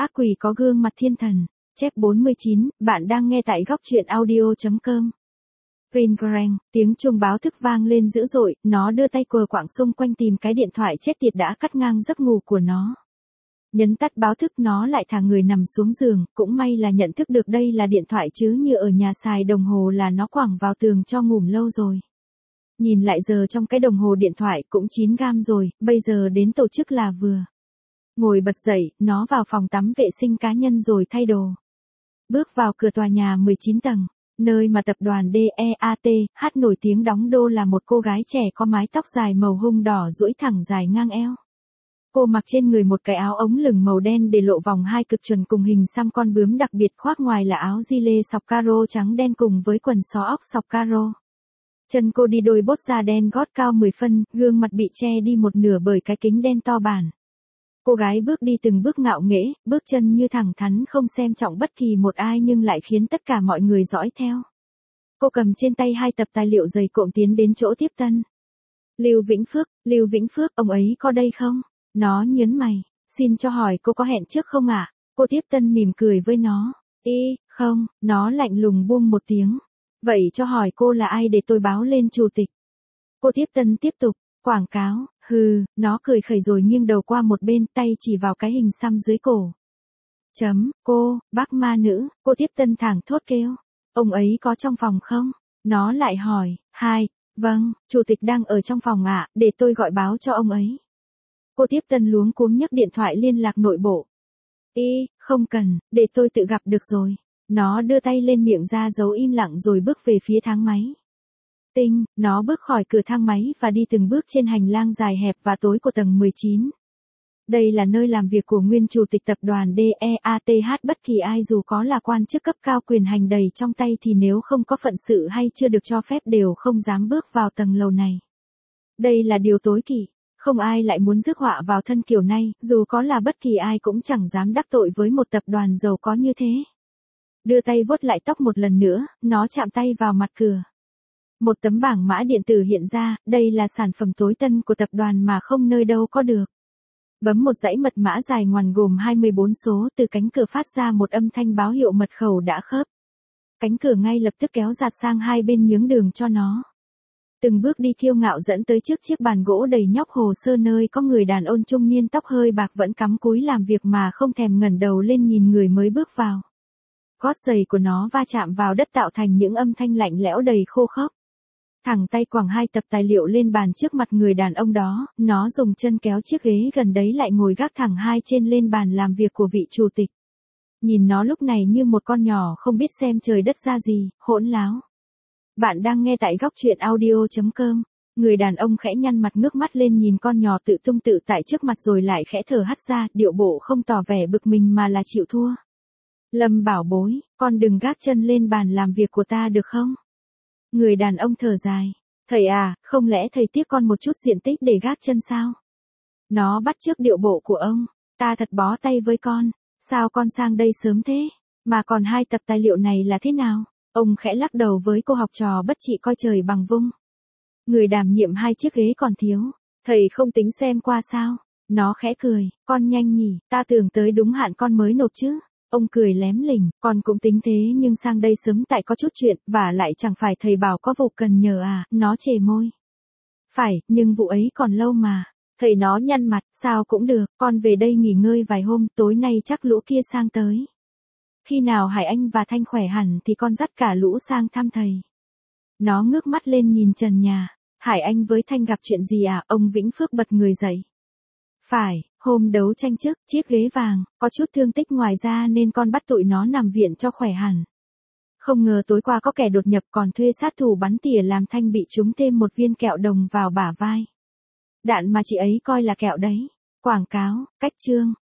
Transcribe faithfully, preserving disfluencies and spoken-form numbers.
Ác quỷ có gương mặt thiên thần. Chép bốn mươi chín, bạn đang nghe tại góc truyện audio.com. Ring rang, tiếng chuông báo thức vang lên dữ dội, nó đưa tay quờ quạng xung quanh tìm cái điện thoại chết tiệt đã cắt ngang giấc ngủ của nó. Nhấn tắt báo thức nó lại thả người nằm xuống giường, cũng may là nhận thức được đây là điện thoại chứ như ở nhà xài đồng hồ là nó quẳng vào tường cho ngủm lâu rồi. Nhìn lại giờ trong cái đồng hồ điện thoại cũng chín gam rồi, bây giờ đến tổ chức là vừa. Ngồi bật dậy, nó vào phòng tắm vệ sinh cá nhân rồi thay đồ. Bước vào cửa tòa nhà mười chín tầng, nơi mà tập đoàn đê e a tê hát nổi tiếng đóng đô là một cô gái trẻ có mái tóc dài màu hung đỏ duỗi thẳng dài ngang eo. Cô mặc trên người một cái áo ống lửng màu đen để lộ vòng hai cực chuẩn cùng hình xăm con bướm đặc biệt, khoác ngoài là áo gilet sọc caro trắng đen cùng với quần xó óc sọc caro. Chân cô đi đôi bốt da đen gót cao mười phân, gương mặt bị che đi một nửa bởi cái kính đen to bản. Cô gái bước đi từng bước ngạo nghễ, bước chân như thẳng thắn không xem trọng bất kỳ một ai nhưng lại khiến tất cả mọi người dõi theo. Cô cầm trên tay hai tập tài liệu dày cộm tiến đến chỗ tiếp tân. Lưu Vĩnh Phước, Lưu Vĩnh Phước, ông ấy có đây không? Nó nhớn mày, xin cho hỏi cô có hẹn trước không ạ? À? Cô tiếp tân mỉm cười với nó. Ý, không, nó lạnh lùng buông một tiếng. Vậy cho hỏi cô là ai để tôi báo lên chủ tịch? Cô tiếp tân tiếp tục, quảng cáo, hừ, nó cười khẩy rồi nghiêng đầu qua một bên, tay chỉ vào cái hình xăm dưới cổ. Chấm, cô, bác ma nữ, cô tiếp tân thẳng thốt kêu. Ông ấy có trong phòng không? Nó lại hỏi, hai, vâng, chủ tịch đang ở trong phòng ạ, à, để tôi gọi báo cho ông ấy. Cô tiếp tân luống cuống nhấc điện thoại liên lạc nội bộ. Ý, không cần, để tôi tự gặp được rồi. Nó đưa tay lên miệng ra dấu im lặng rồi bước về phía thang máy. Tinh, nó bước khỏi cửa thang máy và đi từng bước trên hành lang dài hẹp và tối của tầng mười chín. Đây là nơi làm việc của nguyên chủ tịch tập đoàn đê e a tê hát, bất kỳ ai dù có là quan chức cấp cao quyền hành đầy trong tay thì nếu không có phận sự hay chưa được cho phép đều không dám bước vào tầng lầu này. Đây là điều tối kỵ, không ai lại muốn rước họa vào thân kiểu này, dù có là bất kỳ ai cũng chẳng dám đắc tội với một tập đoàn giàu có như thế. Đưa tay vuốt lại tóc một lần nữa, nó chạm tay vào mặt cửa. Một tấm bảng mã điện tử hiện ra, đây là sản phẩm tối tân của tập đoàn mà không nơi đâu có được. Bấm một dãy mật mã dài ngoằn gồm hai mươi bốn số, từ cánh cửa phát ra một âm thanh báo hiệu mật khẩu đã khớp. Cánh cửa ngay lập tức kéo dạt sang hai bên nhướng đường cho nó. Từng bước đi kiêu ngạo dẫn tới trước chiếc bàn gỗ đầy nhóc hồ sơ nơi có người đàn ông trung niên tóc hơi bạc vẫn cắm cúi làm việc mà không thèm ngẩng đầu lên nhìn người mới bước vào. Gót giày của nó va chạm vào đất tạo thành những âm thanh lạnh lẽo đầy khô khốc. Thẳng tay quẳng hai tập tài liệu lên bàn trước mặt người đàn ông đó, nó dùng chân kéo chiếc ghế gần đấy lại ngồi gác thẳng hai trên lên bàn làm việc của vị chủ tịch. Nhìn nó lúc này như một con nhỏ không biết xem trời đất ra gì, hỗn láo. Bạn đang nghe tại góc truyện audio.com. Người đàn ông khẽ nhăn mặt ngước mắt lên nhìn con nhỏ tự tung tự tại trước mặt rồi lại khẽ thở hắt ra, điệu bộ không tỏ vẻ bực mình mà là chịu thua. Lâm bảo bối, con đừng gác chân lên bàn làm việc của ta được không? Người đàn ông thở dài. Thầy à, không lẽ thầy tiếc con một chút diện tích để gác chân sao? Nó bắt chước điệu bộ của ông. Ta thật bó tay với con. Sao con sang đây sớm thế? Mà còn hai tập tài liệu này là thế nào? Ông khẽ lắc đầu với cô học trò bất trị coi trời bằng vung. Người đảm nhiệm hai chiếc ghế còn thiếu. Thầy không tính xem qua sao? Nó khẽ cười. Con nhanh nhỉ, ta tưởng tới đúng hạn con mới nộp chứ. Ông cười lém lỉnh, con cũng tính thế nhưng sang đây sớm tại có chút chuyện, và lại chẳng phải thầy bảo có vụ cần nhờ à, nó chề môi. Phải, nhưng vụ ấy còn lâu mà. Thầy nó nhăn mặt, sao cũng được, con về đây nghỉ ngơi vài hôm, tối nay chắc lũ kia sang tới. Khi nào Hải Anh và Thanh khỏe hẳn thì con dắt cả lũ sang thăm thầy. Nó ngước mắt lên nhìn trần nhà. Hải Anh với Thanh gặp chuyện gì à? Ông Vĩnh Phước bật người dậy. Phải, hôm đấu tranh trước, chiếc ghế vàng, có chút thương tích ngoài ra nên con bắt tụi nó nằm viện cho khỏe hẳn. Không ngờ tối qua có kẻ đột nhập còn thuê sát thủ bắn tỉa làm Thanh bị trúng thêm một viên kẹo đồng vào bả vai. Đạn mà chị ấy coi là kẹo đấy. Quảng cáo, cách chương,